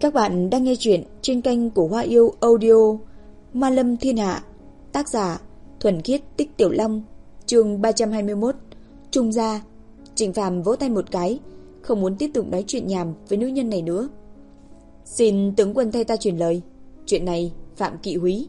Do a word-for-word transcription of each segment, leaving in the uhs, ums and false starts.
Các bạn đang nghe chuyện trên kênh của Hoa Yêu Audio. Ma Lâm Thiên Hạ. Tác giả Thuần Khiết Tích Tiểu Long. Chương ba trăm hai mươi mốt. Trung gia. Trịnh Phàm vỗ tay một cái, không muốn tiếp tục nói chuyện nhảm với nữ nhân này nữa. Xin tướng quân thay ta truyền lời, chuyện này Phạm Kỵ Húy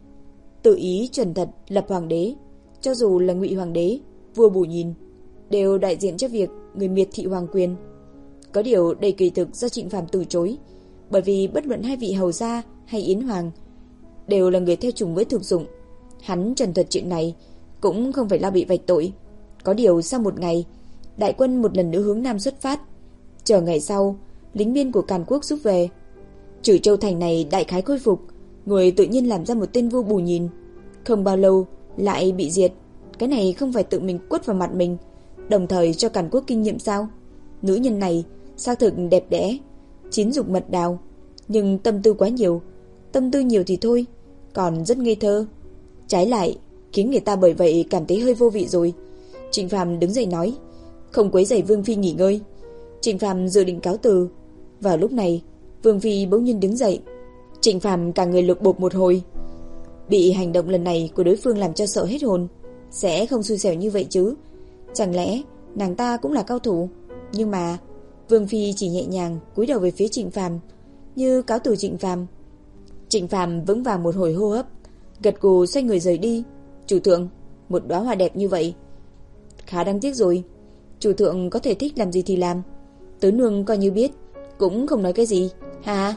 tự ý chuẩn thật lập hoàng đế. Cho dù là Ngụy hoàng đế, vua Bù Nhìn đều đại diện cho việc người miệt thị hoàng quyền. Có điều đây kỳ thực do Trịnh Phàm từ chối, bởi vì bất luận hai vị hầu gia hay Yến Hoàng đều là người theo chủng với thực dụng. Hắn trần thuật chuyện này cũng không phải lo bị vạch tội. Có điều sau một ngày, đại quân một lần nữa hướng nam xuất phát. Chờ ngày sau, lính biên của Càn Quốc rút về, Trử Châu thành này đại khái khôi phục. Người tự nhiên làm ra một tên vua Bù Nhìn, không bao lâu lại bị diệt. Cái này không phải tự mình quất vào mặt mình, đồng thời cho Càn Quốc kinh nghiệm sao? Nữ nhân này xác thực đẹp đẽ, chín dục mật đào, nhưng tâm tư quá nhiều. Tâm tư nhiều thì thôi, còn rất ngây thơ. Trái lại khiến người ta bởi vậy cảm thấy hơi vô vị rồi. Trịnh Phàm đứng dậy nói, không quấy rầy Vương phi nghỉ ngơi. Trịnh Phàm dự định cáo từ. Vào lúc này, Vương phi bỗng nhiên đứng dậy. Trịnh Phàm cả người lục bộp một hồi, bị hành động lần này của đối phương làm cho sợ hết hồn. Sẽ không xui xẻo như vậy chứ? Chẳng lẽ nàng ta cũng là cao thủ? Nhưng mà Vương phi chỉ nhẹ nhàng cúi đầu về phía Trịnh Phàm, như cáo từ Trịnh Phàm. Trịnh Phàm vững vàng một hồi hô hấp, gật gù xoay người rời đi. Chủ thượng, một đóa hoa đẹp như vậy, khá đáng tiếc rồi. Chủ thượng có thể thích làm gì thì làm. Tứ nương coi như biết, cũng không nói cái gì. Hà,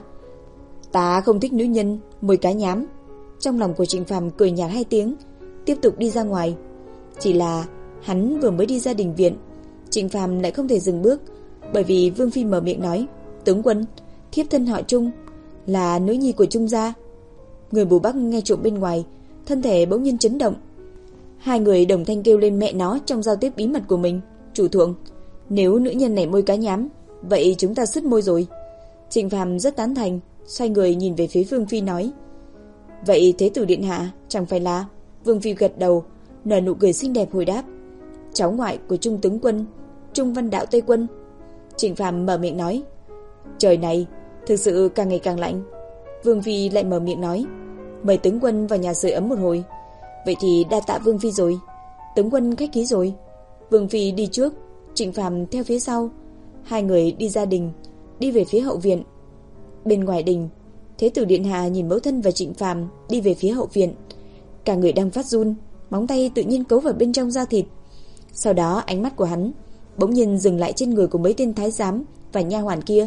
ta không thích nữ nhân môi cá nhám. Trong lòng của Trịnh Phàm cười nhạt hai tiếng, tiếp tục đi ra ngoài. Chỉ là hắn vừa mới đi ra đình viện, Trịnh Phàm lại không thể dừng bước, bởi vì Vương phi mở miệng nói, tướng quân, thiếp thân họ Trung, là nữ nhi của Trung gia. Người Bù Bắc nghe trộm bên ngoài, thân thể bỗng nhiên chấn động. Hai người đồng thanh kêu lên mẹ nó trong giao tiếp bí mật của mình. Chủ thượng, nếu nữ nhân này môi cá nhám, vậy chúng ta sứt môi rồi. Trịnh Phàm rất tán thành, xoay người nhìn về phía Vương phi nói, vậy thế tử điện hạ chẳng phải là? Vương phi gật đầu, nở nụ cười xinh đẹp hồi đáp, cháu ngoại của Trung tướng quân, Trung Văn Đạo Tây quân. Trịnh Phàm mở miệng nói, trời này thực sự càng ngày càng lạnh. Vương phi lại mở miệng nói, mời tướng quân vào nhà sưởi ấm một hồi. Vậy thì đa tạ Vương phi rồi, tướng quân khách khí rồi. Vương phi đi trước, Trịnh Phàm theo phía sau. Hai người đi ra đình, đi về phía hậu viện. Bên ngoài đình, thế tử điện hạ nhìn mẫu thân và Trịnh Phàm đi về phía hậu viện, cả người đang phát run, móng tay tự nhiên cấu vào bên trong da thịt. Sau đó ánh mắt của hắn bỗng nhiên dừng lại trên người của mấy tên thái giám và nha hoàn kia.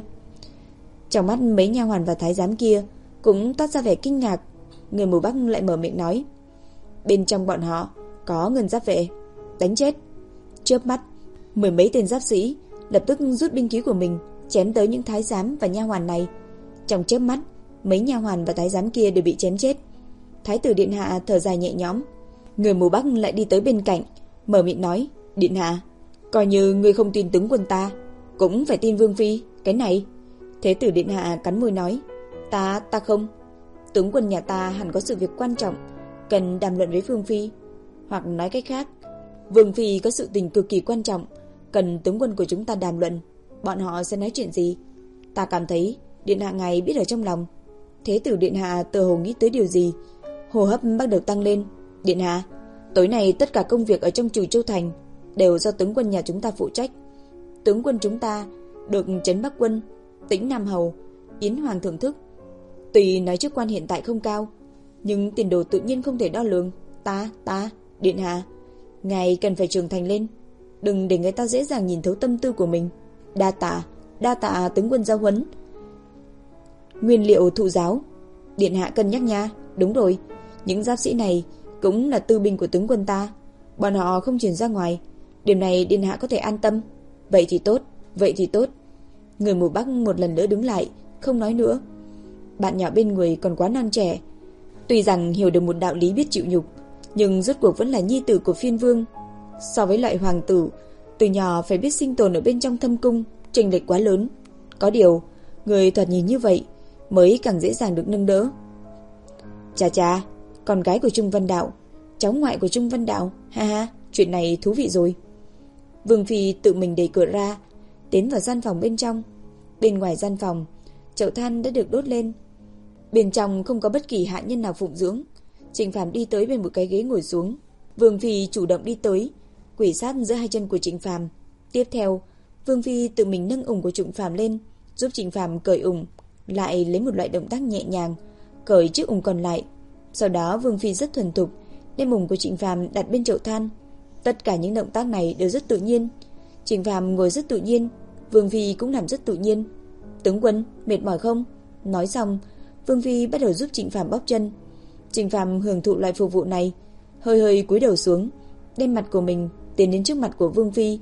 Trong mắt mấy nha hoàn và thái giám kia cũng toát ra vẻ kinh ngạc. Người Mù Bắc lại mở miệng nói, bên trong bọn họ có Ngân giáp vệ. Đánh chết. Chớp mắt, mười mấy tên giáp sĩ lập tức rút binh khí của mình chém tới những thái giám và nha hoàn này. Trong chớp mắt, mấy nha hoàn và thái giám kia đều bị chém chết. Thái tử điện hạ thở dài nhẹ nhõm. Người Mù Bắc lại đi tới bên cạnh, mở miệng nói, điện hạ, coi như ngươi không tin tướng quân ta, cũng phải tin Vương phi. Cái này. Thế tử điện hạ cắn môi nói, Ta, ta không. Tướng quân nhà ta hẳn có sự việc quan trọng cần đàm luận với Vương phi. Hoặc nói cách khác, Vương phi có sự tình cực kỳ quan trọng cần tướng quân của chúng ta đàm luận. Bọn họ sẽ nói chuyện gì? Ta cảm thấy điện hạ ngài biết ở trong lòng. Thế tử điện hạ tựa hồ nghĩ tới điều gì, hô hấp bắt đầu tăng lên. Điện hạ, tối nay tất cả công việc ở trong Trử Châu thành đều do tướng quân nhà chúng ta phụ trách. Tướng quân chúng ta được Trấn Bắc quân, Tĩnh Nam hầu, Yến Hoàng thưởng thức. Tuy nói chức quan hiện tại không cao, nhưng tiền đồ tự nhiên không thể đo lường. Ta, ta, điện hạ, ngài cần phải trưởng thành lên, đừng để người ta dễ dàng nhìn thấu tâm tư của mình. Đa tạ, đa tạ tướng quân giáo huấn. Nguyên liệu thụ giáo, điện hạ cân nhắc nha. Đúng rồi, những giáp sĩ này cũng là tư binh của tướng quân ta, bọn họ không chuyển ra ngoài, điểm này điện hạ có thể an tâm. Vậy thì tốt, vậy thì tốt. Người Mù Bắc một lần nữa đứng lại, không nói nữa. Bạn nhỏ bên người còn quá non trẻ, tuy rằng hiểu được một đạo lý biết chịu nhục, nhưng rốt cuộc vẫn là nhi tử của phiên vương. So với loại hoàng tử từ nhỏ phải biết sinh tồn ở bên trong thâm cung, chênh lệch quá lớn. Có điều người thoạt nhìn như vậy mới càng dễ dàng được nâng đỡ. Chà chà, con gái của Trung Văn Đạo, cháu ngoại của Trung Văn Đạo, ha ha, chuyện này thú vị rồi. Vương phi tự mình đẩy cửa ra, tiến vào gian phòng bên trong. Bên ngoài gian phòng, Chậu than đã được đốt lên. Bên trong không có bất kỳ hạ nhân nào phụng dưỡng. Trịnh Phàm đi tới bên một cái ghế ngồi xuống. Vương Phi chủ động đi tới, quỳ sát giữa hai chân của Trịnh Phàm. Tiếp theo, Vương Phi tự mình nâng ủng của Trịnh Phàm lên, giúp Trịnh Phàm cởi ủng, lại lấy một loại động tác nhẹ nhàng cởi chiếc ủng còn lại. Sau đó Vương Phi rất thuần thục đem ủng của Trịnh Phàm đặt bên chậu than. Tất cả những động tác này đều rất tự nhiên. Trịnh Phàm ngồi rất tự nhiên, Vương Phi cũng làm rất tự nhiên. Tướng quân, mệt mỏi không? Nói xong, Vương Phi bắt đầu giúp Trịnh Phàm bóp chân. Trịnh Phàm hưởng thụ loại phục vụ này, hơi hơi cúi đầu xuống, đem mặt của mình tiến đến trước mặt của Vương Phi.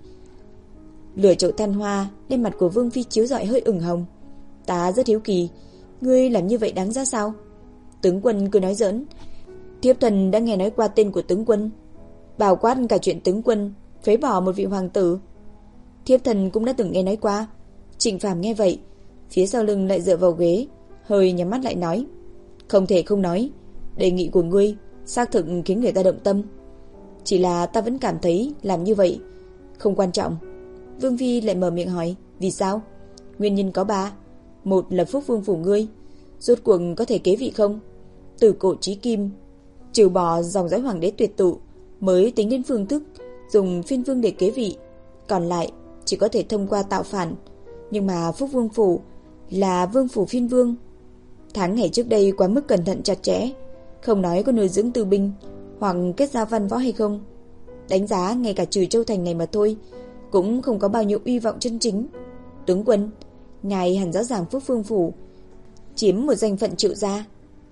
Lửa chậu than hoa đem mặt của Vương Phi chiếu rọi hơi ửng hồng. Ta rất hiếu kỳ, ngươi làm như vậy đáng ra sao? Tướng quân cứ nói giỡn. Thiếp thần đã nghe nói qua tên của tướng quân, bao quát cả chuyện tướng quân phế bỏ một vị hoàng tử. Thiếp thần cũng đã từng nghe nói qua. Trịnh Phàm nghe vậy, phía sau lưng lại dựa vào ghế, hơi nhắm mắt lại nói: Không thể không nói, đề nghị của ngươi xác thực khiến người ta động tâm. Chỉ là ta vẫn cảm thấy làm như vậy không quan trọng. Vương Phi lại mở miệng hỏi: Vì sao? Nguyên nhân có ba. Một là Phúc Vương phủ ngươi rốt cuộc có thể kế vị không? Từ cổ chí kim, trừ bỏ dòng dõi hoàng đế tuyệt tụ mới tính đến phương thức dùng phiên vương để kế vị, còn lại chỉ có thể thông qua tạo phản. Nhưng mà Phúc Vương phủ là vương phủ phiên vương. Tháng ngày trước đây quá mức cẩn thận chặt chẽ, không nói có nuôi dưỡng tư binh hoặc kết giao văn võ hay không. Đánh giá ngay cả trừ Châu Thành này mà thôi cũng không có bao nhiêu uy vọng chân chính. Tướng quân, ngài hẳn rõ ràng Phúc Vương phủ chiếm một danh phận Triệu gia,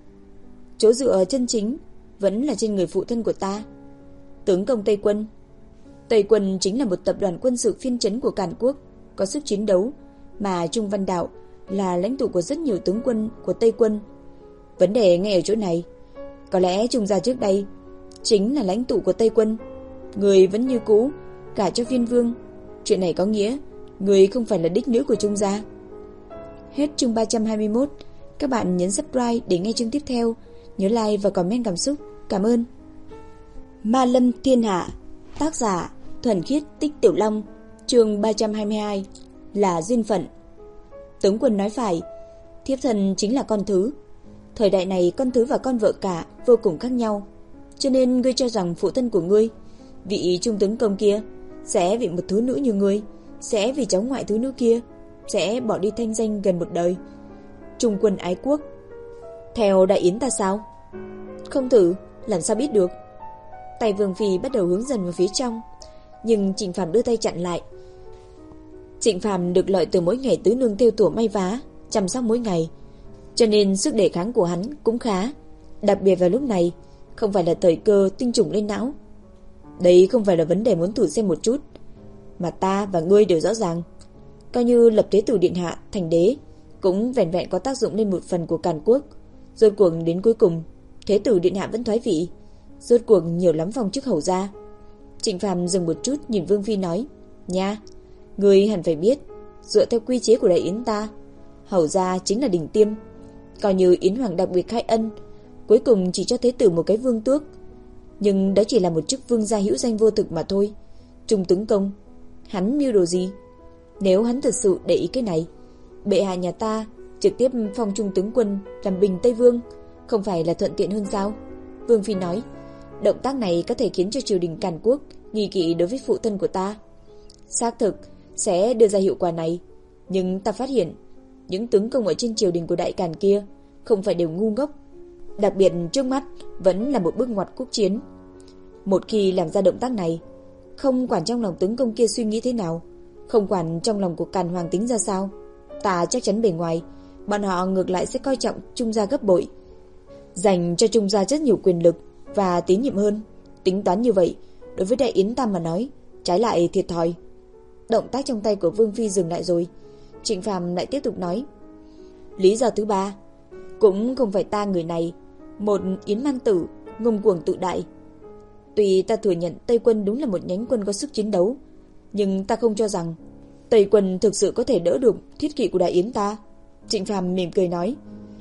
chỗ dựa chân chính vẫn là trên người phụ thân của ta, tướng công Tây Quân. Tây Quân chính là một tập đoàn quân sự phiên trấn của Càn Quốc, có sức chiến đấu, mà Trung Văn Đạo là lãnh tụ của rất nhiều tướng quân của Tây Quân. Vấn đề ngay ở chỗ này, có lẽ Trung gia trước đây chính là lãnh tụ của Tây Quân, người vẫn như cũ gả cho phiên vương. Chuyện này có nghĩa người không phải là đích nữ của Trung gia. Hết chương ba trăm hai mươi mốt. Các bạn nhấn subscribe để nghe chương tiếp theo. Nhớ like và comment cảm xúc. Cảm ơn. Ma Lâm Thiên Hạ, tác giả Thuần Khiết Tích Tiểu Long, chương ba trăm hai mươi hai, là duyên phận. Tướng quân nói phải, thiếp thần chính là con thứ. Thời đại này con thứ và con vợ cả vô cùng khác nhau, cho nên ngươi cho rằng phụ thân của ngươi, vị trung tướng công kia, sẽ vì một thứ nữ như ngươi, sẽ vì cháu ngoại thứ nữ kia, sẽ bỏ đi thanh danh gần một đời trung quân ái quốc theo đại yến ta sao? Không thử làm sao biết được. Tay Vương Phi bắt đầu hướng dần vào phía trong, nhưng Trịnh Phàm đưa tay chặn lại. Trịnh Phàm được lợi từ mỗi ngày tứ nương thêu tủa may vá, chăm sóc mỗi ngày, cho nên sức đề kháng của hắn cũng khá. Đặc biệt vào lúc này, không phải là thời cơ tinh trùng lên não. Đấy không phải là vấn đề muốn thử xem một chút, mà ta và ngươi đều rõ ràng. Coi như lập Thế tử điện hạ thành đế, cũng vẹn vẹn có tác dụng lên một phần của Càn Quốc. Rốt cuộc đến cuối cùng, Thế tử điện hạ vẫn thoái vị, rốt cuộc nhiều lắm phong chức hầu gia. Trịnh Phàm dừng một chút nhìn Vương Phi nói: Nha, ngươi hẳn phải biết, dựa theo quy chế của đại yến ta, hầu gia chính là đỉnh tiêm. Coi như yến hoàng đặc biệt khai ân, cuối cùng chỉ cho thế tử một cái vương tước, nhưng đó chỉ là một chức vương gia hữu danh vô thực mà thôi. Trung tướng công, hắn mưu đồ gì? Nếu hắn thật sự để ý cái này, bệ hạ nhà ta trực tiếp phong trung tướng quân làm bình Tây Vương, không phải là thuận tiện hơn sao? Vương Phi nói, động tác này có thể khiến cho triều đình Càn Quốc nghi kỵ đối với phụ thân của ta. Xác thực sẽ đưa ra hiệu quả này, nhưng ta phát hiện những tướng công ở trên triều đình của Đại Càn kia không phải đều ngu ngốc. Đặc biệt trước mắt vẫn là một bước ngoặt quốc chiến. Một khi làm ra động tác này, không quản trong lòng tướng công kia suy nghĩ thế nào, không quản trong lòng của Càn Hoàng tính ra sao, ta chắc chắn bề ngoài bọn họ ngược lại sẽ coi trọng Trung gia gấp bội, dành cho Trung gia rất nhiều quyền lực và tín nhiệm hơn. Tính toán như vậy, đối với Đại Yến ta mà nói, trái lại thiệt thòi. Động tác trong tay của Vương Phi dừng lại rồi. Trịnh Phàm lại tiếp tục nói, lý do thứ ba, cũng không phải ta người này, một Yến Man tử ngông cuồng tự đại. Tuy ta thừa nhận Tây quân đúng là một nhánh quân có sức chiến đấu, nhưng ta không cho rằng Tây quân thực sự có thể đỡ được thiết kỵ của Đại Yến ta. Trịnh Phàm mỉm cười nói,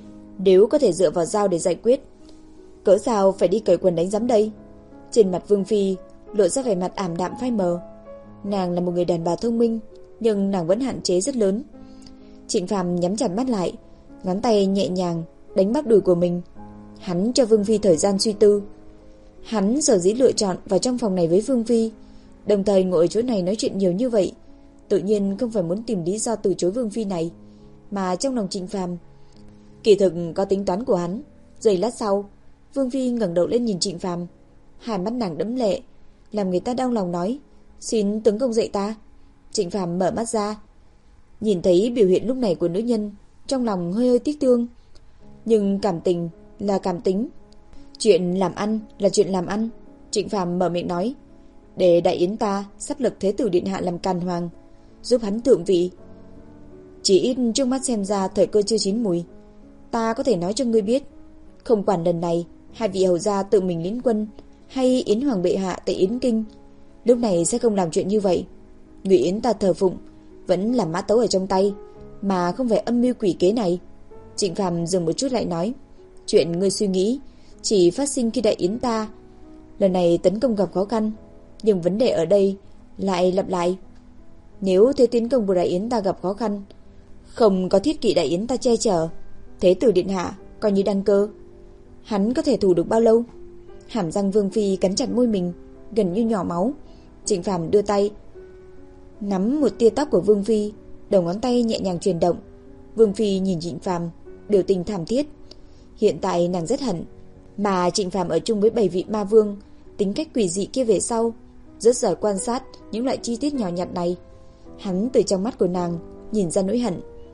nếu có thể dựa vào dao để giải quyết, cỡ sao phải đi cởi quần đánh giám đây? Trên mặt Vương Phi lộ ra vẻ mặt ảm đạm phai mờ. Nàng là một người đàn bà thông minh, nhưng nàng vẫn hạn chế rất lớn. Trịnh Phàm nhắm chặt mắt lại, ngón tay nhẹ nhàng đánh bắp đùi của mình. Hắn cho Vương Phi thời gian suy tư. Hắn sở dĩ lựa chọn vào trong phòng này với Vương Phi, đồng thời ngồi ở chỗ này nói chuyện nhiều như vậy, tự nhiên không phải muốn tìm lý do từ chối Vương Phi này, mà trong lòng Trịnh Phàm kỳ thực có tính toán của hắn. Giây lát sau, Vương Phi ngẩng đầu lên nhìn Trịnh Phàm, hai mắt nàng đẫm lệ, làm người ta đau lòng nói: "Xin tướng công dạy ta." Trịnh Phàm mở mắt ra, nhìn thấy biểu hiện lúc này của nữ nhân, trong lòng hơi hơi tiếc thương, nhưng cảm tình là cảm tính, chuyện làm ăn là chuyện làm ăn. Trịnh Phàm mở miệng nói: "Để đại yến ta sắp lập Thế tử điện hạ làm càn hoàng, giúp hắn thượng vị. Chỉ ít trước mắt xem ra thời cơ chưa chín mùi. Ta có thể nói cho ngươi biết, không quản lần này hai vị hầu gia tự mình lính quân hay Yến hoàng bệ hạ tại Yến Kinh, lúc này sẽ không làm chuyện như vậy. Người Yến ta thờ phụng vẫn là mã tấu ở trong tay, mà không phải âm mưu quỷ kế này." Trịnh Phàm dừng một chút lại nói: "Chuyện ngươi suy nghĩ chỉ phát sinh khi đại yến ta lần này tấn công gặp khó khăn, nhưng vấn đề ở đây lại lặp lại. Nếu thế tiến công của đại yến ta gặp khó khăn, không có thiết kỵ đại yến ta che chở, Thế tử điện hạ coi như đăng cơ, hắn có thể thủ được bao lâu?" Hàm răng Vương Phi cắn chặt môi mình, gần như nhỏ máu. Trịnh Phàm đưa tay nắm một tia tóc của Vương Phi, đầu ngón tay nhẹ nhàng chuyển động. Vương Phi nhìn Trịnh Phàm, biểu tình thảm thiết. Hiện tại nàng rất hận, mà Trịnh Phàm ở chung với bảy vị ma vương, tính cách quỷ dị kia về sau, rất giỏi quan sát những loại chi tiết nhỏ nhặt này. Hắn từ trong mắt của nàng nhìn ra nỗi hận.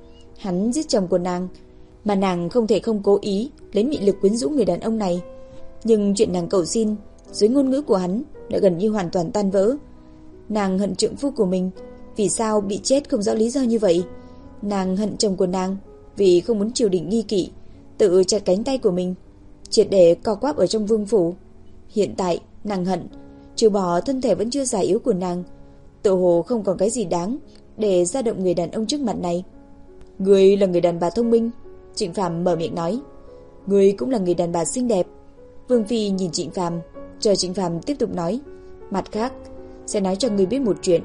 Hắn giết chồng của nàng, mà nàng không thể không cố ý lấy mị lực quyến rũ người đàn ông này. Nhưng chuyện nàng cầu xin dưới ngôn ngữ của hắn đã gần như hoàn toàn tan vỡ. Nàng hận trượng phu của mình vì sao bị chết không rõ lý do như vậy. Nàng hận chồng của nàng vì không muốn triều đình nghi kỵ, tự chặt cánh tay của mình, triệt để co quắp ở trong vương phủ. Hiện tại nàng hận trừ bỏ thân thể vẫn chưa già yếu của nàng, tự hồ không còn cái gì đáng để ra động người đàn ông trước mặt này. "Ngươi là người đàn bà thông minh." Trịnh Phàm mở miệng nói. "Ngươi cũng là người đàn bà xinh đẹp." Vương Phi nhìn Trịnh Phàm, chờ Trịnh Phàm tiếp tục nói: "Mặt khác, sẽ nói cho ngươi biết một chuyện.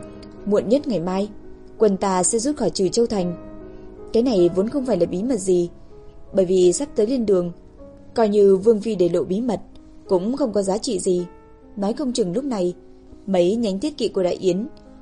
Muộn nhất ngày mai, quân ta sẽ rút khỏi Trừ Châu thành. Cái này vốn không phải là bí mật gì, bởi vì sắp tới lên đường, coi như Vương Phi để lộ bí mật cũng không có giá trị gì. Nói không chừng lúc này mấy nhánh thiết kỵ của đại yến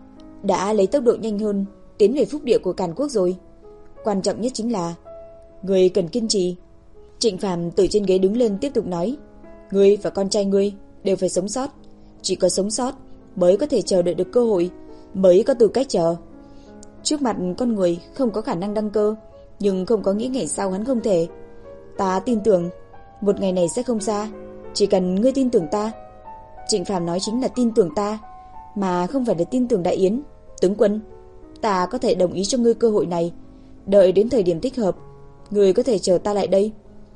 đã lấy tốc độ nhanh hơn tiến về phúc địa của Càn Quốc rồi. Quan trọng nhất chính là ngươi cần kiên trì." Trịnh Phàm từ trên ghế đứng lên tiếp tục nói: "Ngươi và con trai ngươi đều phải sống sót, chỉ có sống sót mới có thể chờ đợi được cơ hội, mới có tư cách chờ. Trước mặt con người không có khả năng đăng cơ, nhưng không có nghĩa ngày sau hắn không thể. Ta tin tưởng một ngày này sẽ không xa, chỉ cần ngươi tin tưởng ta." Trịnh Phàm nói chính là tin tưởng ta, mà không phải là tin tưởng đại yến. "Tướng quân, ta có thể đồng ý cho ngươi cơ hội này, đợi đến thời điểm thích hợp, ngươi có thể chờ ta lại đây.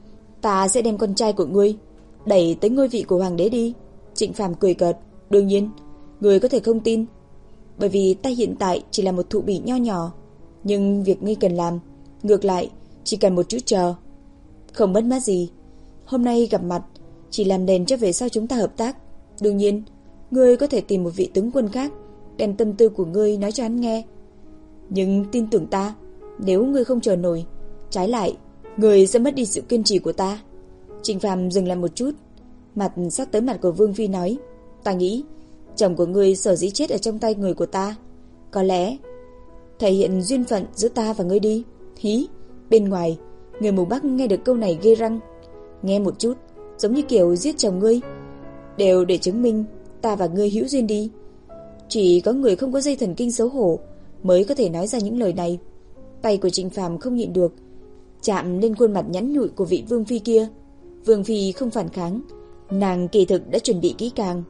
Ta sẽ đem con trai của ngươi đẩy tới ngôi vị của hoàng đế đi." Trịnh Phàm cười cợt: "Đương nhiên, ngươi có thể không tin, bởi vì ta hiện tại chỉ là một thụ bỉ nho nhỏ, nhưng việc ngươi cần làm, ngược lại, chỉ cần một chút chờ, không mất mát gì. Hôm nay gặp mặt, chỉ làm nền cho về sau chúng ta hợp tác. Đương nhiên, ngươi có thể tìm một vị tướng quân khác, đem tâm tư của ngươi nói cho hắn nghe. Nhưng tin tưởng ta, nếu ngươi không chờ nổi, trái lại, ngươi sẽ mất đi sự kiên trì của ta." Trịnh Phàm dừng lại một chút, mặt sắc tới mặt của Vương Phi nói: "Ta nghĩ chồng của ngươi sở dĩ chết ở trong tay người của ta, có lẽ thể hiện duyên phận giữa ta và ngươi đi." Hí, bên ngoài, người mù Bắc nghe được câu này ghê răng. Nghe một chút, giống như kiểu giết chồng ngươi, đều để chứng minh ta và ngươi hữu duyên đi. Chỉ có người không có dây thần kinh xấu hổ mới có thể nói ra những lời này. Tay của Trịnh Phàm không nhịn được chạm lên khuôn mặt nhẵn nhụi của vị Vương Phi kia. Vương Phi không phản kháng, nàng kỳ thực đã chuẩn bị kỹ càng.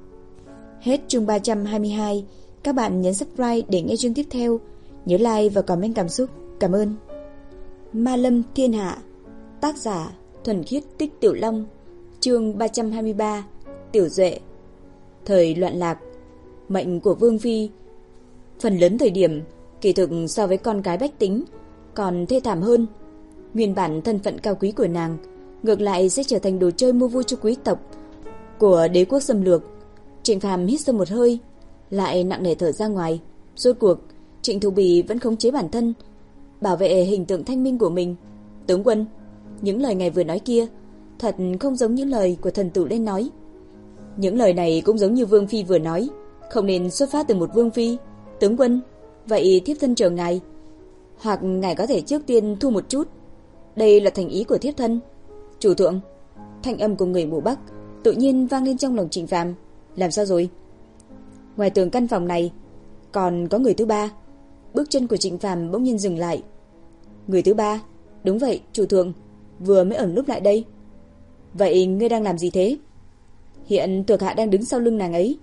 Hết chương ba trăm hai mươi hai. Các bạn nhấn subscribe để nghe chương tiếp theo. Nhớ like và comment cảm xúc. Cảm ơn. Ma Lâm Thiên Hạ. Tác giả Thuần Khiết Tích Tiểu Long. Chương ba trăm hai mươi ba. Tiểu Duệ. Thời loạn lạc, mệnh của Vương Phi phần lớn thời điểm kỳ thực so với con cái bách tính còn thê thảm hơn. Nguyên bản thân phận cao quý của nàng ngược lại sẽ trở thành đồ chơi mua vui cho quý tộc của đế quốc xâm lược. Trịnh Phàm hít sâu một hơi, lại nặng nề thở ra ngoài. Rốt cuộc Trịnh Thủ Bì vẫn khống chế bản thân, bảo vệ hình tượng thanh minh của mình. Tướng quân, những lời ngài vừa nói kia thật không giống những lời của thần tử lên nói. Những lời này cũng giống như Vương Phi vừa nói, không nên xuất phát từ một Vương Phi. Tướng quân, vậy thiếp thân chờ ngài, hoặc ngài có thể trước tiên thu một chút. Đây là thành ý của thiếp thân. Chủ thượng, thanh âm của người mộ Bắc tự nhiên vang lên trong lòng Trịnh Phàm. Làm sao rồi? Ngoài tường căn phòng này còn có người thứ ba. Bước chân của Trịnh Phàm bỗng nhiên dừng lại. Người thứ ba? Đúng vậy, chủ thượng, vừa mới ẩn núp lại đây. Vậy ngươi đang làm gì thế? Hiện thuộc hạ đang đứng sau lưng nàng ấy.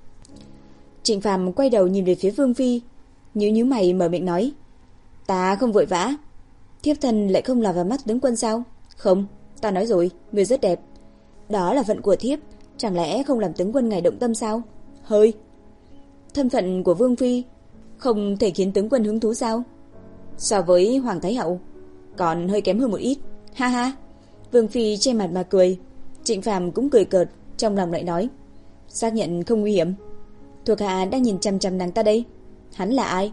Trịnh Phàm quay đầu nhìn về phía Vương Phi, nhíu nhíu mày mở miệng nói: Ta không vội vã. Thiếp thân lại không lọt vào mắt tướng quân sao? Không, ta nói rồi, người rất đẹp. Đó là phận của thiếp, chẳng lẽ không làm tướng quân ngài động tâm sao? Hơi. Thân phận của Vương Phi không thể khiến tướng quân hứng thú sao? So với Hoàng Thái Hậu còn hơi kém hơn một ít. Ha ha. Vương Phi che mặt mà cười. Trịnh Phàm cũng cười cợt, trong lòng lại nói: xác nhận không nguy hiểm. Thuộc hạ đang nhìn chằm chằm nàng ta đây. Hắn là ai?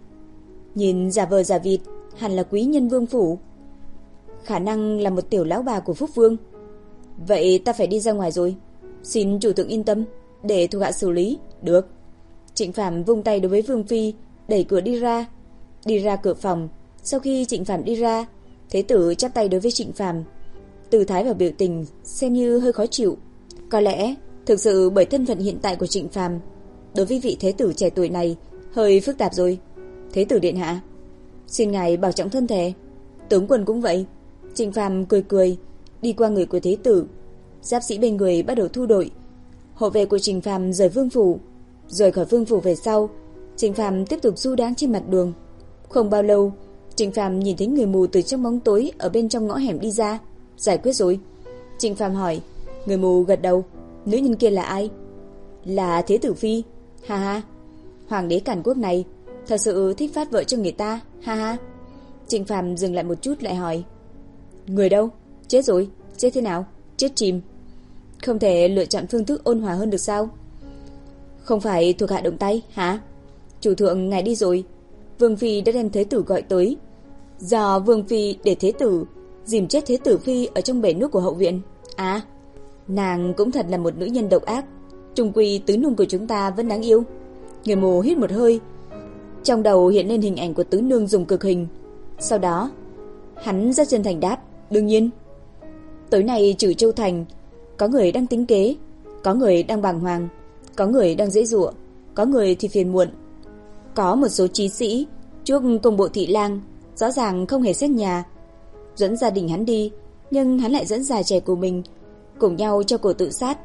Nhìn giả vờ giả vịt, hẳn là quý nhân Vương phủ. Khả năng là một tiểu lão bà của Phúc Vương. Vậy ta phải đi ra ngoài rồi. Xin chủ thượng yên tâm, để thuộc hạ xử lý. Được. Trịnh Phàm vung tay đối với Vương Phi, đẩy cửa đi ra. Đi ra cửa phòng. Sau khi Trịnh Phàm đi ra, Thế tử chắp tay đối với Trịnh Phàm, tư thái và biểu tình xem như hơi khó chịu. Có lẽ thực sự bởi thân phận hiện tại của Trịnh Phàm, đối với vị thế tử trẻ tuổi này hơi phức tạp rồi. Thế tử điện hạ, xin ngài bảo trọng thân thể. Tướng quân cũng vậy. Trịnh Phàm cười cười, đi qua người của thế tử. Giáp sĩ bên người bắt đầu thu đội. Hộ vệ của Trịnh Phàm rời vương phủ. Rời khỏi vương phủ về sau, Trịnh Phàm tiếp tục du đãng trên mặt đường. Không bao lâu, Trịnh Phàm nhìn thấy người mù từ trong bóng tối ở bên trong ngõ hẻm đi ra. Giải quyết rồi? Trịnh Phàm hỏi. Người mù gật đầu. Nữ nhân kia là ai? Là Thế tử phi. Ha ha. Hoàng đế Càn Quốc này thật sự thích phát vợ cho người ta. Ha ha. Trịnh Phàm dừng lại một chút lại hỏi. Người đâu? Chết rồi. Chết thế nào? Chết chìm. Không thể lựa chọn phương thức ôn hòa hơn được sao? Không phải thuộc hạ động tay hả? Chủ thượng ngài đi rồi. Vương Phi đã đem Thế tử gọi tới. Do Vương Phi để Thế tử dìm chết Thế tử Phi ở trong bể nước của hậu viện. À, nàng cũng thật là một nữ nhân độc ác. Trung quy tứ nương của chúng ta vẫn đáng yêu. Người mù hít một hơi, trong đầu hiện lên hình ảnh của tứ nương dùng cực hình. Sau đó hắn rất chân thành đáp. Đương nhiên. Tối nay Trừ Châu Thành có người đang tính kế, có người đang bàng hoàng, có người đang giãy giụa, có người thì phiền muộn. Có một số trí sĩ trước công bộ thị lang rõ ràng không hề xét nhà, dẫn gia đình hắn đi, nhưng hắn lại dẫn già trẻ của mình cùng nhau cho cổ tự sát.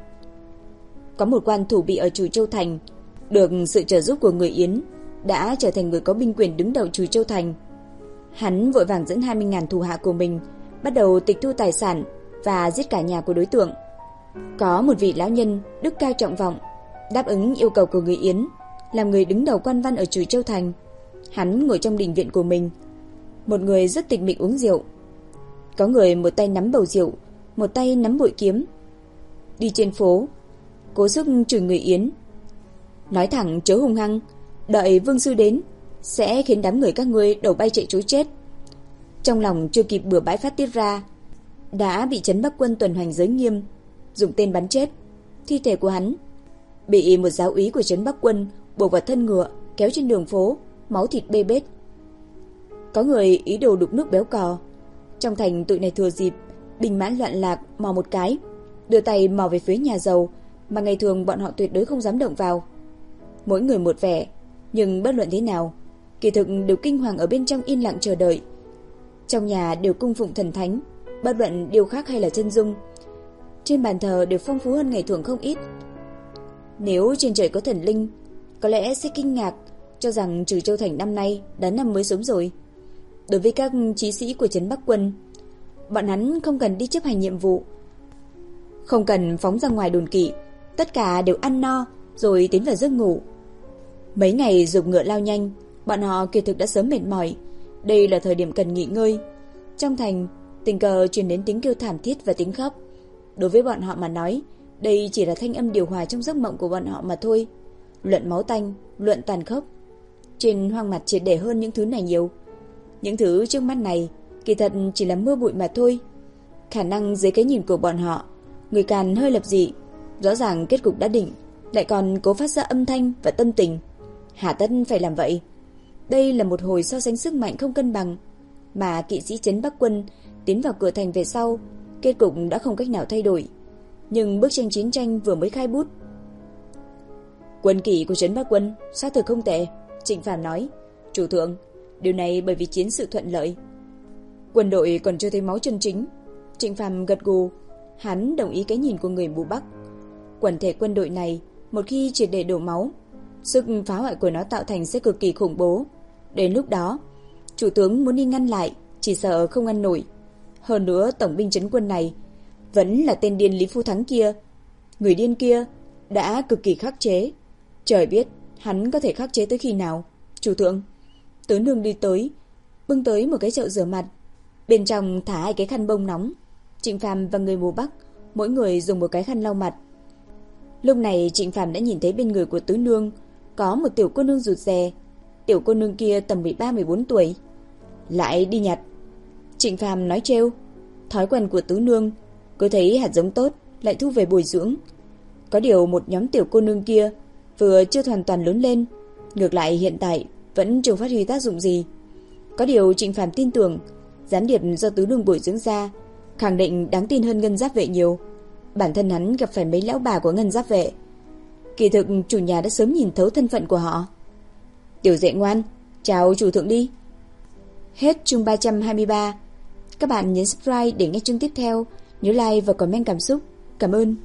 Có một quan thủ bị ở Trừ Châu Thành, được sự trợ giúp của người Yến, đã trở thành người có binh quyền đứng đầu Trừ Châu Thành. Hắn vội vàng dẫn hai mươi nghìn thủ hạ của mình bắt đầu tịch thu tài sản và giết cả nhà của đối tượng. Có một vị lão nhân đức cao trọng vọng, đáp ứng yêu cầu của người Yến, làm người đứng đầu quan văn ở Trừ Châu Thành. Hắn ngồi trong đình viện của mình, một người rất tịch mịch uống rượu. Có người một tay nắm bầu rượu, một tay nắm bội kiếm, đi trên phố cố sức chửi người Yến, nói thẳng chớ hung hăng, đợi vương sư đến sẽ khiến đám người các ngươi đầu bay chạy trối chết. Trong lòng chưa kịp bừa bãi phát tiết ra, đã bị Trấn Bắc Quân tuần hành giới nghiêm dùng tên bắn chết. Thi thể của hắn bị một giáo úy của Trấn Bắc Quân buộc vào thân ngựa kéo trên đường phố, máu thịt bê bết. Có người ý đồ đục nước béo cò. Trong thành tụi này thừa dịp binh mã loạn lạc mò một cái, đưa tay mò về phía nhà giàu mà ngày thường bọn họ tuyệt đối không dám động vào. Mỗi người một vẻ, nhưng bất luận thế nào, kỳ thực đều kinh hoàng ở bên trong yên lặng chờ đợi. Trong nhà đều cung phụng thần thánh, bất luận điều khác hay là chân dung, trên bàn thờ đều phong phú hơn ngày thường không ít. Nếu trên trời có thần linh, có lẽ sẽ kinh ngạc cho rằng Trừ Châu Thành năm nay đã năm mới sống rồi. Đối với các chí sĩ của Trấn Bắc Quân, bọn hắn không cần đi chấp hành nhiệm vụ, không cần phóng ra ngoài đồn kỵ, tất cả đều ăn no rồi tiến vào giấc ngủ. Mấy ngày giục ngựa lao nhanh, bọn họ kỳ thực đã sớm mệt mỏi. Đây là thời điểm cần nghỉ ngơi. Trong thành tình cờ truyền đến tiếng kêu thảm thiết và tiếng khóc. Đối với bọn họ mà nói, đây chỉ là thanh âm điều hòa trong giấc mộng của bọn họ mà thôi. Luận máu tanh, luận tàn khốc, trên hoang mặt triệt để hơn những thứ này nhiều. Những thứ trước mắt này Kỳ thật chỉ là mưa bụi mà thôi. Khả năng dưới cái nhìn của bọn họ, người Càn hơi lập dị, rõ ràng kết cục đã định, lại còn cố phát ra âm thanh và tâm tình. Hà tất phải làm vậy? Đây là một hồi so sánh sức mạnh không cân bằng, mà kỵ sĩ trấn Bắc Quân tiến vào cửa thành về sau, kết cục đã không cách nào thay đổi. Nhưng bức tranh chiến tranh vừa mới khai bút. Quân kỵ của trấn Bắc Quân xác thực không tệ, Trịnh Phàm nói. Chủ thượng, điều này bởi vì chiến sự thuận lợi. Quân đội còn chưa thấy máu chân chính. Trịnh Phàm gật gù, hắn đồng ý cái nhìn của người mù Bắc. Quần thể quân đội này một khi triệt để đổ máu, sức phá hoại của nó tạo thành sẽ cực kỳ khủng bố. Đến lúc đó, chủ tướng muốn đi ngăn lại, chỉ sợ không ngăn nổi. Hơn nữa tổng binh trấn quân này vẫn là tên điên Lý Phu Thắng kia. Người điên kia đã cực kỳ khắc chế. Trời biết hắn có thể khắc chế tới khi nào. Chủ thượng, tứ nương đi tới, bưng tới một cái chậu rửa mặt, bên trong thả hai cái khăn bông nóng. Trịnh Phàm và người mù Bắc mỗi người dùng một cái khăn lau mặt. Lúc này Trịnh Phàm đã nhìn thấy bên người của tứ nương có một tiểu cô nương rụt rè. Tiểu cô nương kia tầm mười ba mười bốn tuổi. Lại đi nhặt. Trịnh Phàm nói trêu. Thói quen của tứ nương, cứ thấy hạt giống tốt lại thu về bồi dưỡng. Có điều một nhóm tiểu cô nương kia vừa chưa hoàn toàn lớn lên, ngược lại hiện tại vẫn chưa phát huy tác dụng gì. Có điều Trịnh Phàm tin tưởng gián điệp do tứ nương bồi dưỡng ra khẳng định đáng tin hơn Ngân Giáp vệ nhiều. Bản thân hắn gặp phải mấy lão bà của Ngân Giáp vệ, kỳ thực chủ nhà đã sớm nhìn thấu thân phận của họ. Tiểu Dệ ngoan, chào chủ thượng đi. Hết chương ba trăm hai mươi ba. Các bạn nhấn subscribe để nghe chương tiếp theo, nhớ like và comment cảm xúc. Cảm ơn.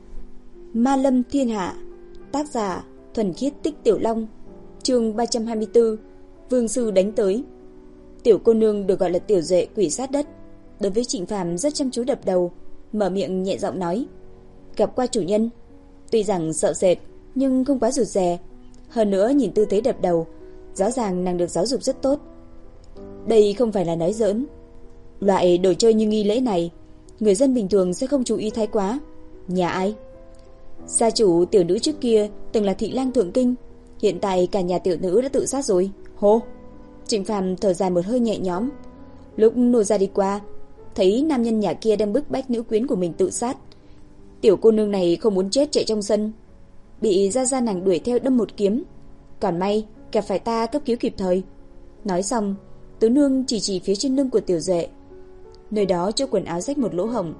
Ma Lâm Thiên Hạ, tác giả Thuần Khiết Tích Tiểu Long, chương ba trăm hai mươi tư. Vương sư đánh tới. Tiểu cô nương được gọi là Tiểu Dệ quỷ sát đất, đối với Trịnh Phàm rất chăm chú đập đầu, mở miệng nhẹ giọng nói: gặp qua chủ nhân. Tuy rằng sợ sệt nhưng không quá rụt rè, hơn nữa nhìn tư thế đập đầu, rõ ràng nàng được giáo dục rất tốt. Đây không phải là nói giỡn. Loại đồ chơi như nghi lễ này, người dân bình thường sẽ không chú ý thái quá. Nhà ai? Gia chủ tiểu nữ trước kia từng là thị lang thượng kinh, hiện tại cả nhà tiểu nữ đã tự sát rồi. Hô! Trịnh Phàm thở dài một hơi nhẹ nhõm. Lúc nô ra đi qua, thấy nam nhân nhà kia đang bức bách nữ quyến của mình tự sát. Tiểu cô nương này không muốn chết chạy trong sân, bị gia gia nàng đuổi theo đâm một kiếm. Còn may gặp phải ta cấp cứu kịp thời. Nói xong, tứ nương chỉ chỉ phía trên lưng của Tiểu Dệ. Nơi đó chỗ quần áo rách một lỗ hổng.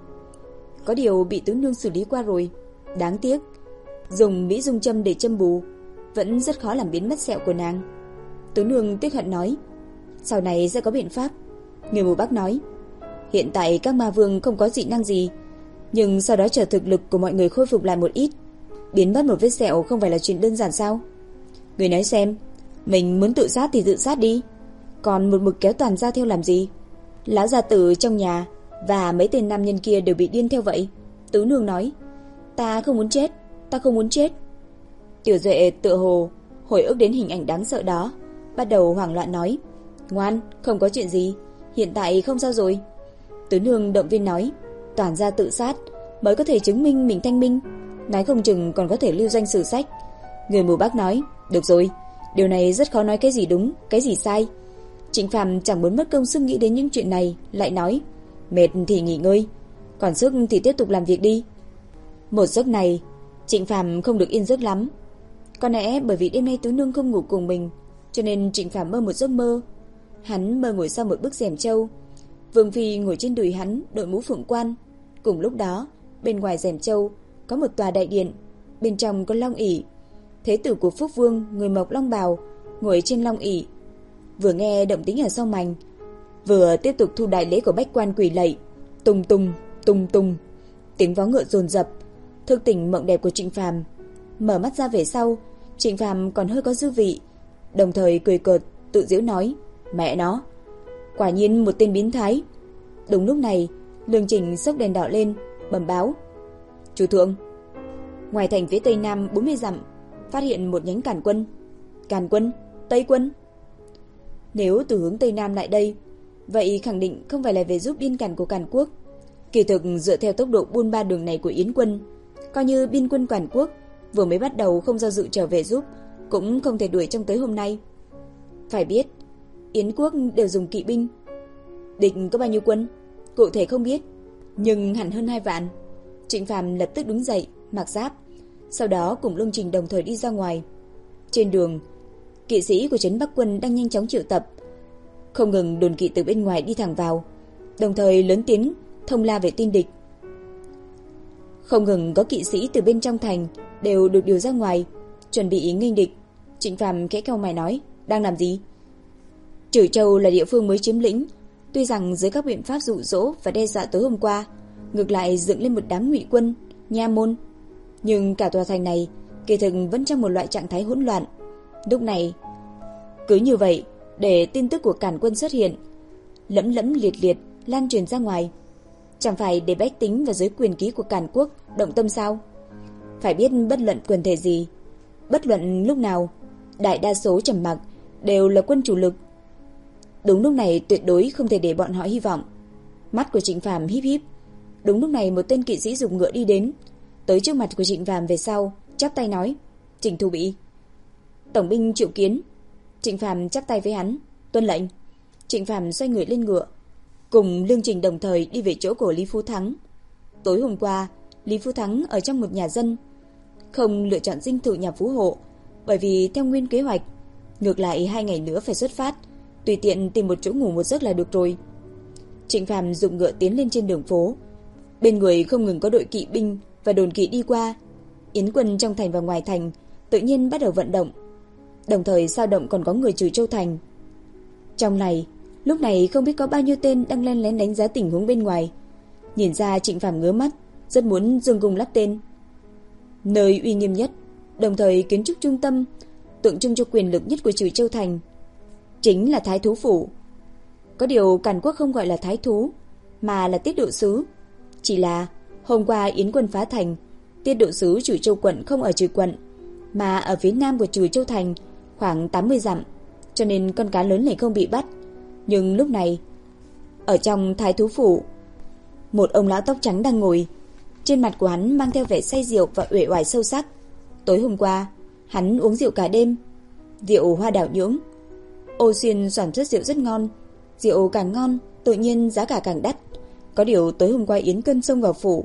Có điều bị tứ nương xử lý qua rồi. Đáng tiếc, dùng mỹ dung châm để châm bù vẫn rất khó làm biến mất sẹo của nàng. Tứ nương tiếc hận nói: sau này sẽ có biện pháp. Người mù Bắc nói: hiện tại các ma vương không có dị năng gì, nhưng sau đó chờ thực lực của mọi người khôi phục lại một ít, biến mất một vết sẹo không phải là chuyện đơn giản sao? Người nói xem, mình muốn tự sát thì tự sát đi, còn một mực kéo toàn ra theo làm gì? Lão gia tử trong nhà và mấy tên nam nhân kia đều bị điên theo vậy. Tứ nương nói: ta không muốn chết, ta không muốn chết. Tiểu Dệ tựa hồ hồi ức đến hình ảnh đáng sợ đó, bắt đầu hoảng loạn nói: ngoan, không có chuyện gì, hiện tại không sao rồi. Tứ nương động viên nói: toàn ra tự sát mới có thể chứng minh mình thanh minh, nói không chừng còn có thể lưu danh sử sách. Người mù Bắc nói: được rồi, điều này rất khó nói cái gì đúng, cái gì sai. Trịnh Phàm chẳng muốn mất công sức nghĩ đến những chuyện này, lại nói: mệt thì nghỉ ngơi, còn sức thì tiếp tục làm việc đi. Một giấc này, Trịnh Phàm không được yên giấc lắm. Có lẽ bởi vì đêm nay tứ nương không ngủ cùng mình, cho nên Trịnh Phàm mơ một giấc mơ. Hắn mơ ngồi sau một bức rèm trâu, Vương phi ngồi trên đùi hắn, đội mũ phượng quan. Cùng lúc đó, bên ngoài rèm trâu có một tòa đại điện, bên trong có long ỷ. Thế tử của Phúc Vương người mộc long bào ngồi trên long ỷ, vừa nghe động tĩnh ở sau mành, vừa tiếp tục thu đại lễ của bách quan quỳ lạy. Tùng tùng, tùng tùng, tiếng vó ngựa dồn dập, thức tỉnh mộng đẹp của Trịnh Phàm. Mở mắt ra về sau, Trịnh Phàm còn hơi có dư vị, đồng thời cười cợt, tự giễu nói: mẹ nó, quả nhiên một tên biến thái. Đúng lúc này, Lương Trình xốc đèn đỏ lên, bẩm báo: chủ thượng, ngoài thành phía tây nam bốn mươi dặm phát hiện một nhánh càn quân. Càn quân? Tây quân? Nếu từ hướng tây nam lại đây, vậy khẳng định không phải là về giúp biên càn của Càn Quốc. Kỳ thực dựa theo tốc độ buôn ba đường này của Yến quân, coi như biên quân Càn Quốc vừa mới bắt đầu không do dự trở về giúp, cũng không thể đuổi trong tới hôm nay. Phải biết, Yến quốc đều dùng kỵ binh. Địch có bao nhiêu quân? Cụ thể không biết, nhưng hẳn hơn hai vạn. Trịnh Phàm lập tức đứng dậy, mặc giáp, sau đó cùng Lương Trình đồng thời đi ra ngoài. Trên đường, kỵ sĩ của trấn Bắc quân đang nhanh chóng triệu tập, không ngừng đồn kỵ từ bên ngoài đi thẳng vào, đồng thời lớn tiếng thông la về tin địch. Không ngừng có kỵ sĩ từ bên trong thành đều được điều ra ngoài, chuẩn bị nghênh địch. Trịnh Phàm khẽ cau mày nói, đang làm gì? Trử Châu là địa phương mới chiếm lĩnh, tuy rằng dưới các biện pháp dụ dỗ và đe dọa tối hôm qua, ngược lại dựng lên một đám ngụy quân, nha môn, nhưng cả tòa thành này kỳ thực vẫn trong một loại trạng thái hỗn loạn. Lúc này, cứ như vậy, để tin tức của càn quân xuất hiện, lẫm lẫm liệt liệt lan truyền ra ngoài, chẳng phải để bách tính và giới quyền ký của càn quốc động tâm sao? Phải biết bất luận quần thể gì, bất luận lúc nào, đại đa số trầm mặc đều là quân chủ lực. Đúng lúc này tuyệt đối không thể để bọn họ hy vọng. Mắt của Trịnh Phàm híp híp. Đúng lúc này một tên kỵ sĩ dùng ngựa đi đến, tới trước mặt của Trịnh Phàm về sau, chắp tay nói, Trịnh Thủ Bị. Tổng binh triệu kiến. Trịnh Phàm chắp tay với hắn, tuân lệnh. Trịnh Phàm xoay người lên ngựa, cùng Lương Trình đồng thời đi về chỗ của Lý Phú Thắng. Tối hôm qua, Lý Phú Thắng ở trong một nhà dân, không lựa chọn dinh thự nhà phú hộ, bởi vì theo nguyên kế hoạch, ngược lại hai ngày nữa phải xuất phát, tùy tiện tìm một chỗ ngủ một giấc là được rồi. Trịnh Phàm dùng ngựa tiến lên trên đường phố, bên người không ngừng có đội kỵ binh và đồn kỵ đi qua. Yến quân trong thành và ngoài thành tự nhiên bắt đầu vận động, đồng thời sao động còn có người Trừ Châu thành. Trong này, lúc này không biết có bao nhiêu tên đang len lén đánh giá tình huống bên ngoài. Nhìn ra Trịnh Phàm ngứa mắt, rất muốn dương cung lắp tên. Nơi uy nghiêm nhất, đồng thời kiến trúc trung tâm, tượng trưng cho quyền lực nhất của Trừ Châu thành, chính là Thái Thú phủ. Có điều càn quốc không gọi là Thái Thú, mà là Tiết Độ sứ. Chỉ là hôm qua Yến quân phá thành, Tiết Độ sứ Trừ Châu quận không ở Trừ quận, mà ở phía nam của Trừ Châu thành, khoảng tám mươi dặm, cho nên con cá lớn này không bị bắt. Nhưng lúc này, ở trong Thái Thú phủ, một ông lão tóc trắng đang ngồi, trên mặt của hắn mang theo vẻ say rượu và uể oải sâu sắc. Tối hôm qua, hắn uống rượu cả đêm, rượu hoa đảo nhưỡng. Ô Xuyên sản xuất rượu rất ngon, rượu càng ngon, tự nhiên giá cả càng đắt. Có điều tối hôm qua Yến Cân xông vào phủ,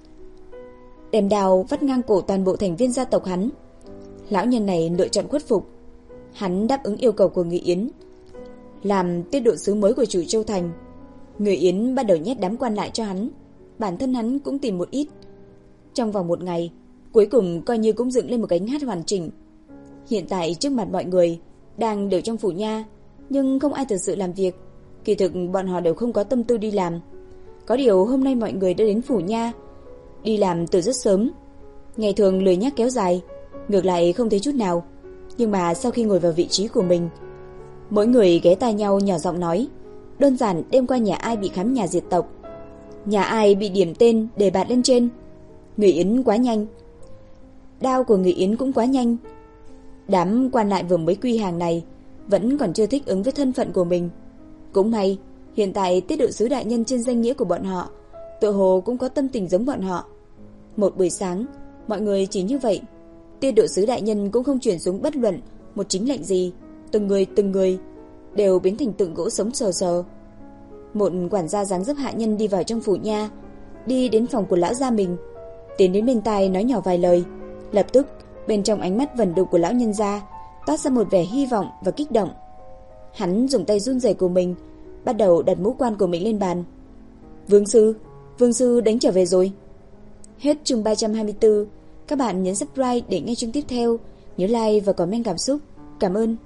đem đao vắt ngang cổ toàn bộ thành viên gia tộc hắn. Lão nhân này lựa chọn khuất phục. Hắn đáp ứng yêu cầu của người Yến, làm Tiết Độ sứ mới của Trừ Châu thành. Người Yến bắt đầu nhét đám quan lại cho hắn, bản thân hắn cũng tìm một ít. Trong vòng một ngày, cuối cùng coi như cũng dựng lên một cánh hát hoàn chỉnh. Hiện tại trước mặt mọi người đang đều trong phủ nha, nhưng không ai thực sự làm việc. Kỳ thực bọn họ đều không có tâm tư đi làm. Có điều hôm nay mọi người đã đến phủ nha, đi làm từ rất sớm. Ngày thường lười nhác kéo dài, ngược lại không thấy chút nào. Nhưng mà sau khi ngồi vào vị trí của mình, mỗi người ghé tai nhau nhỏ giọng nói, đơn giản đêm qua nhà ai bị khám nhà diệt tộc, nhà ai bị điểm tên đề bạt lên trên. Người Yến quá nhanh, đao của người Yến cũng quá nhanh. Đám quan lại vừa mới quy hàng này vẫn còn chưa thích ứng với thân phận của mình. Cũng may hiện tại Tiết Độ sứ đại nhân trên danh nghĩa của bọn họ tự hồ cũng có tâm tình giống bọn họ. Một buổi sáng, mọi người chỉ như vậy. Tiết Độ sứ đại nhân cũng không chuyển xuống bất luận một chính lệnh gì, từng người từng người đều biến thành tượng gỗ sống sờ sờ. Một quản gia dáng dấp hạ nhân đi vào trong phủ nha, đi đến phòng của lão gia mình, tiến đến bên tai nói nhỏ vài lời. Lập tức bên trong ánh mắt vẩn đục của lão nhân gia toát ra một vẻ hy vọng và kích động. Hắn dùng tay run rẩy của mình bắt đầu đặt mũ quan của mình lên bàn. Vương sư, vương sư đánh trở về rồi. Hết chương ba trăm hai mươi tư. Các bạn nhấn subscribe để nghe chương tiếp theo, nhớ like và comment cảm xúc. Cảm ơn.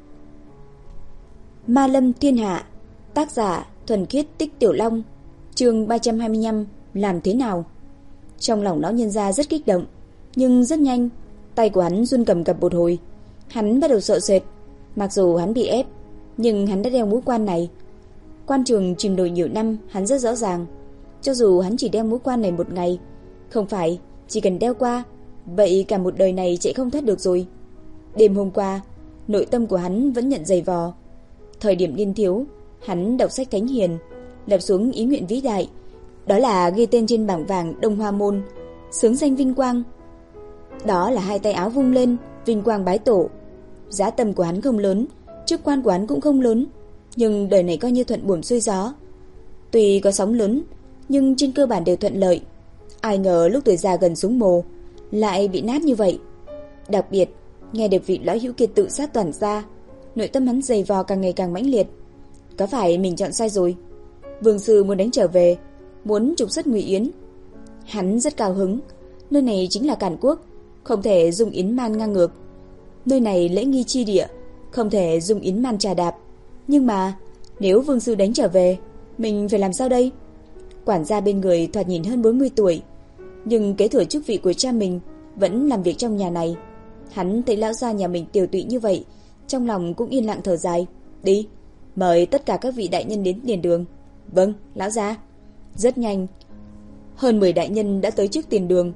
Ma Lâm Thiên Hạ, tác giả Thuần Khiết Tích Tiểu Long, chương ba trăm hai mươi lăm. Làm thế nào? Trong lòng lão nhân gia rất kích động, nhưng rất nhanh tay của hắn run cầm cập một hồi. Hắn bắt đầu sợ sệt. Mặc dù hắn bị ép, nhưng hắn đã đeo mũ quan này. Quan trường chìm nổi nhiều năm, hắn rất rõ ràng. Cho dù hắn chỉ đeo mũ quan này một ngày, không phải chỉ cần đeo qua, vậy cả một đời này chạy không thoát được rồi. Đêm hôm qua, nội tâm của hắn vẫn nhận giày vò. Thời điểm niên thiếu, hắn đọc sách thánh hiền, lập xuống ý nguyện vĩ đại, đó là ghi tên trên bảng vàng Đông Hoa môn, xướng danh vinh quang. Đó là hai tay áo vung lên, vinh quang bái tổ. Giá tâm của hắn không lớn, chức quan của hắn cũng không lớn, nhưng đời này coi như thuận buồm xuôi gió. Tuy có sóng lớn, nhưng trên cơ bản đều thuận lợi. Ai ngờ lúc tuổi già gần súng mồ lại bị nát như vậy. Đặc biệt, nghe được vị lão hữu kia tự sát toàn ra, nội tâm hắn dày vò càng ngày càng mãnh liệt. Có phải mình chọn sai rồi? Vương sư muốn đánh trở về, muốn trục xuất Ngụy Yến. Hắn rất cao hứng, nơi này chính là Càn Quốc, không thể dùng Yến Man ngang ngược. Nơi này lễ nghi chi địa, không thể dùng Yến Man trà đạp. Nhưng mà, nếu Vương sư đánh trở về, mình phải làm sao đây? Quản gia bên người thoạt nhìn hơn bốn mươi tuổi, nhưng kế thừa chức vị của cha mình vẫn làm việc trong nhà này. Hắn thấy lão gia nhà mình tiều tụy như vậy, trong lòng cũng yên lặng thở dài. Đi, mời tất cả các vị đại nhân đến tiền đường. Vâng, lão gia. Rất nhanh, hơn mười đại nhân đã tới trước tiền đường.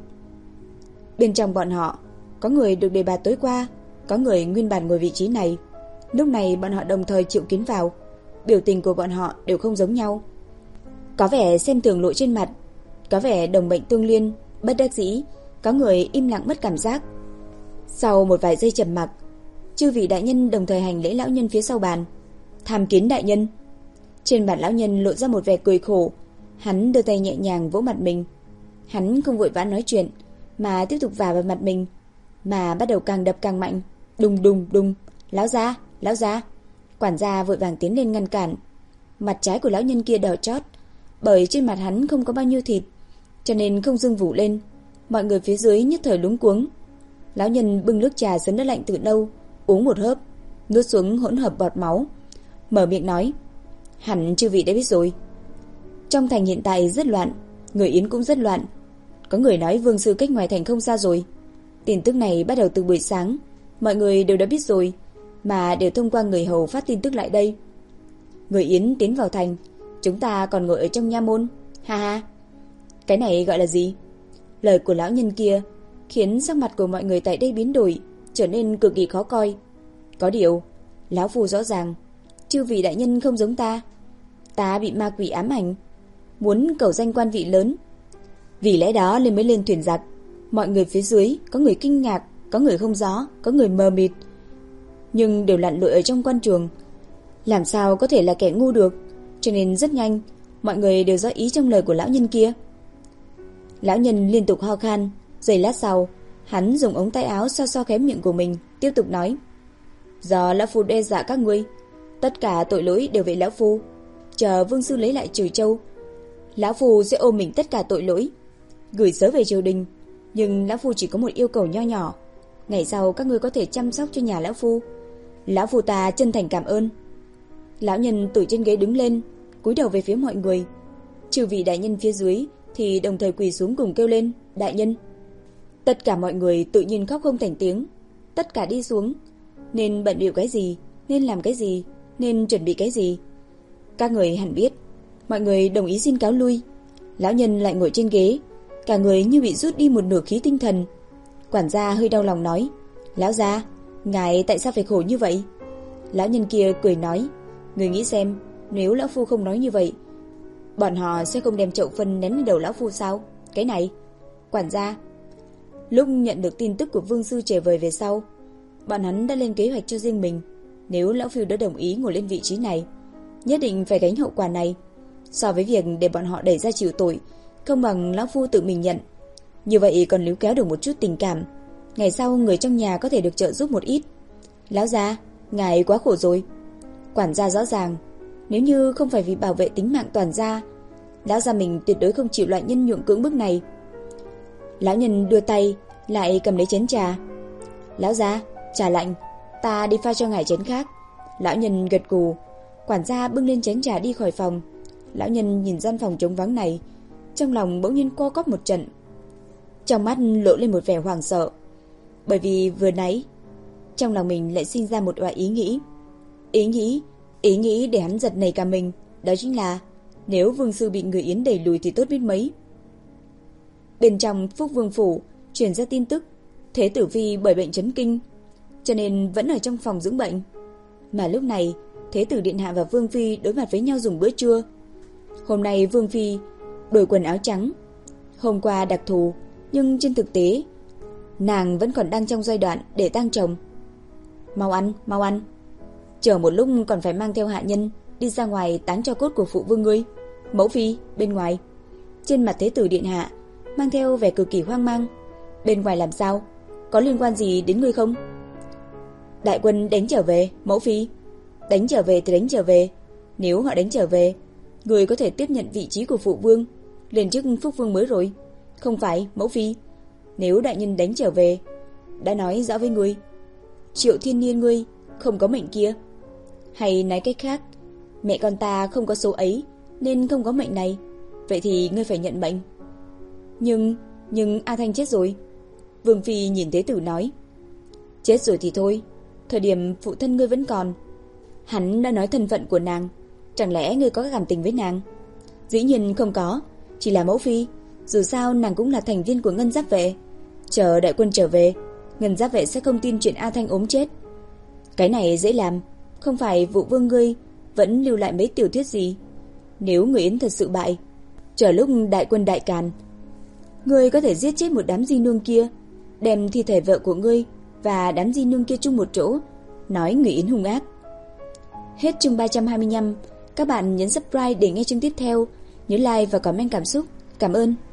Bên trong bọn họ, có người được đề bạt tối qua, có người nguyên bản ngồi vị trí này. Lúc này bọn họ đồng thời triệu kiến vào. Biểu tình của bọn họ đều không giống nhau. Có vẻ xem thường lộ trên mặt, có vẻ đồng mệnh tương liên, bất đắc dĩ, có người im lặng mất cảm giác. Sau một vài giây trầm mặc, chư vị đại nhân đồng thời hành lễ lão nhân phía sau bàn. Tham kiến đại nhân. Trên mặt lão nhân lộ ra một vẻ cười khổ, hắn đưa tay nhẹ nhàng vỗ mặt mình. Hắn không vội vã nói chuyện, mà tiếp tục vả vào mặt mình, mà bắt đầu càng đập càng mạnh. Đùng đùng đùng. Lão gia, lão gia. Quản gia vội vàng tiến lên ngăn cản. Mặt trái của lão nhân kia đỏ chót, bởi trên mặt hắn không có bao nhiêu thịt, cho nên không dưng vủ lên. Mọi người phía dưới nhất thời luống cuống. Lão nhân bưng nước trà sớm đã lạnh từ lâu, uống một hớp, nuốt xuống hỗn hợp bọt máu, mở miệng nói: hẳn chư vị đã biết rồi. Trong thành hiện tại rất loạn, người Yến cũng rất loạn. Có người nói vương sư cách ngoài thành không xa rồi. Tin tức này bắt đầu từ buổi sáng, mọi người đều đã biết rồi, mà đều thông qua người hầu phát tin tức lại đây. Người Yến tiến vào thành, chúng ta còn ngồi ở trong nha môn. Ha ha. Cái này gọi là gì? Lời của lão nhân kia khiến sắc mặt của mọi người tại đây biến đổi, trở nên cực kỳ khó coi. Có điều, lão phu rõ ràng, chư vị đại nhân không giống ta. Ta bị ma quỷ ám ảnh, muốn cầu danh quan vị lớn. Vì lẽ đó lên mới lên thuyền giặc. Mọi người phía dưới, có người kinh ngạc, có người không rõ, có người mờ mịt, nhưng đều lặn lội ở trong quan trường, làm sao có thể là kẻ ngu được. Cho nên rất nhanh, mọi người đều rõ ý trong lời của lão nhân kia. Lão nhân liên tục ho khan. Giây lát sau, hắn dùng ống tay áo xoa xoa khóe miệng của mình, tiếp tục nói: giờ lão phu đe dọa các ngươi, tất cả tội lỗi đều về lão phu. Chờ vương sư lấy lại Trừ Châu, lão phu sẽ ôm mình tất cả tội lỗi, gửi sớ về triều đình. Nhưng lão phu chỉ có một yêu cầu nho nhỏ, ngày sau các ngươi có thể chăm sóc cho nhà lão phu. Lão phu ta chân thành cảm ơn. Lão nhân từ trên ghế đứng lên, cúi đầu về phía mọi người. Trừ vị đại nhân phía dưới thì đồng thời quỳ xuống cùng kêu lên: đại nhân. Tất cả mọi người tự nhiên khóc không thành tiếng. Tất cả đi xuống, nên bận bịu cái gì, nên làm cái gì, nên chuẩn bị cái gì. Các người hẳn biết. Mọi người đồng ý xin cáo lui. Lão nhân lại ngồi trên ghế, cả người như bị rút đi một nửa khí tinh thần. Quản gia hơi đau lòng nói: lão gia, ngài tại sao phải khổ như vậy? Lão nhân kia cười nói: người nghĩ xem, nếu lão phu không nói như vậy, bọn họ sẽ không đem chậu phân ném lên đầu lão phu sao? Cái này, quản gia. Lúc nhận được tin tức của vương sư trở về về sau, bọn hắn đã lên kế hoạch cho riêng mình. Nếu lão phu đã đồng ý ngồi lên vị trí này, nhất định phải gánh hậu quả này. So với việc để bọn họ đẩy ra chịu tội, không bằng lão phu tự mình nhận. Như vậy còn níu kéo được một chút tình cảm, ngày sau người trong nhà có thể được trợ giúp một ít. Lão gia, ngài quá khổ rồi. Quản gia rõ ràng, nếu như không phải vì bảo vệ tính mạng toàn gia, lão gia mình tuyệt đối không chịu loại nhân nhượng cưỡng bức này. Lão nhân đưa tay lại cầm lấy chén trà. Lão gia, trà lạnh, ta đi pha cho ngài chén khác. Lão nhân gật gù. Quản gia bưng lên chén trà đi khỏi phòng. Lão nhân nhìn gian phòng trống vắng này, trong lòng bỗng nhiên co quắp một trận, trong mắt lộ lên một vẻ hoảng sợ. Bởi vì vừa nãy trong lòng mình lại sinh ra một loại ý nghĩ. Ý nghĩ Ý nghĩ để hắn giật nảy cả mình. Đó chính là nếu vương sư bị người Yến đẩy lùi thì tốt biết mấy. Bên trong Phúc Vương phủ truyền ra tin tức Thế tử phi bởi bệnh chấn kinh, cho nên vẫn ở trong phòng dưỡng bệnh. Mà lúc này Thế tử điện hạ và Vương phi đối mặt với nhau dùng bữa trưa. Hôm nay Vương phi đổi quần áo trắng. Hôm qua đặc thù, nhưng trên thực tế nàng vẫn còn đang trong giai đoạn để tang chồng. Mau ăn, mau ăn. Chờ một lúc còn phải mang theo hạ nhân đi ra ngoài táng cho cốt của phụ vương ngươi. Mẫu phi, bên ngoài. Trên mặt Thế tử điện hạ mang theo vẻ cực kỳ hoang mang. Bên ngoài làm sao? Có liên quan gì đến ngươi không? Đại quân đánh trở về, mẫu phi. Đánh trở về thì đánh trở về. Nếu họ đánh trở về, người có thể tiếp nhận vị trí của phụ vương, lên chức phúc vương mới rồi. Không phải, mẫu phi. Nếu đại nhân đánh trở về, đã nói rõ với ngươi, Triệu Thiên Niên ngươi không có mệnh kia. Hay nói cách khác, mẹ con ta không có số ấy nên không có mệnh này. Vậy thì ngươi phải nhận mệnh. Nhưng, nhưng A Thanh chết rồi. Vương phi nhìn Thế tử nói. Chết rồi thì thôi, thời điểm phụ thân ngươi vẫn còn. Hắn đã nói thân phận của nàng. Chẳng lẽ ngươi có cảm tình với nàng? Dĩ nhiên không có, chỉ là mẫu phi. Dù sao nàng cũng là thành viên của Ngân Giáp Vệ. Chờ đại quân trở về, Ngân Giáp Vệ sẽ không tin chuyện A Thanh ốm chết. Cái này dễ làm. Không phải vụ vương ngươi vẫn lưu lại mấy tiểu thuyết gì? Nếu người Yến thật sự bại, chờ lúc đại quân đại càn, ngươi có thể giết chết một đám di nương kia, đem thi thể vợ của ngươi và đám di nương kia chung một chỗ, nói người Yến hung ác. Hết chương ba trăm hai mươi lăm. Các bạn nhấn subscribe để nghe chương tiếp theo. Nhớ like và comment cảm xúc. Cảm ơn.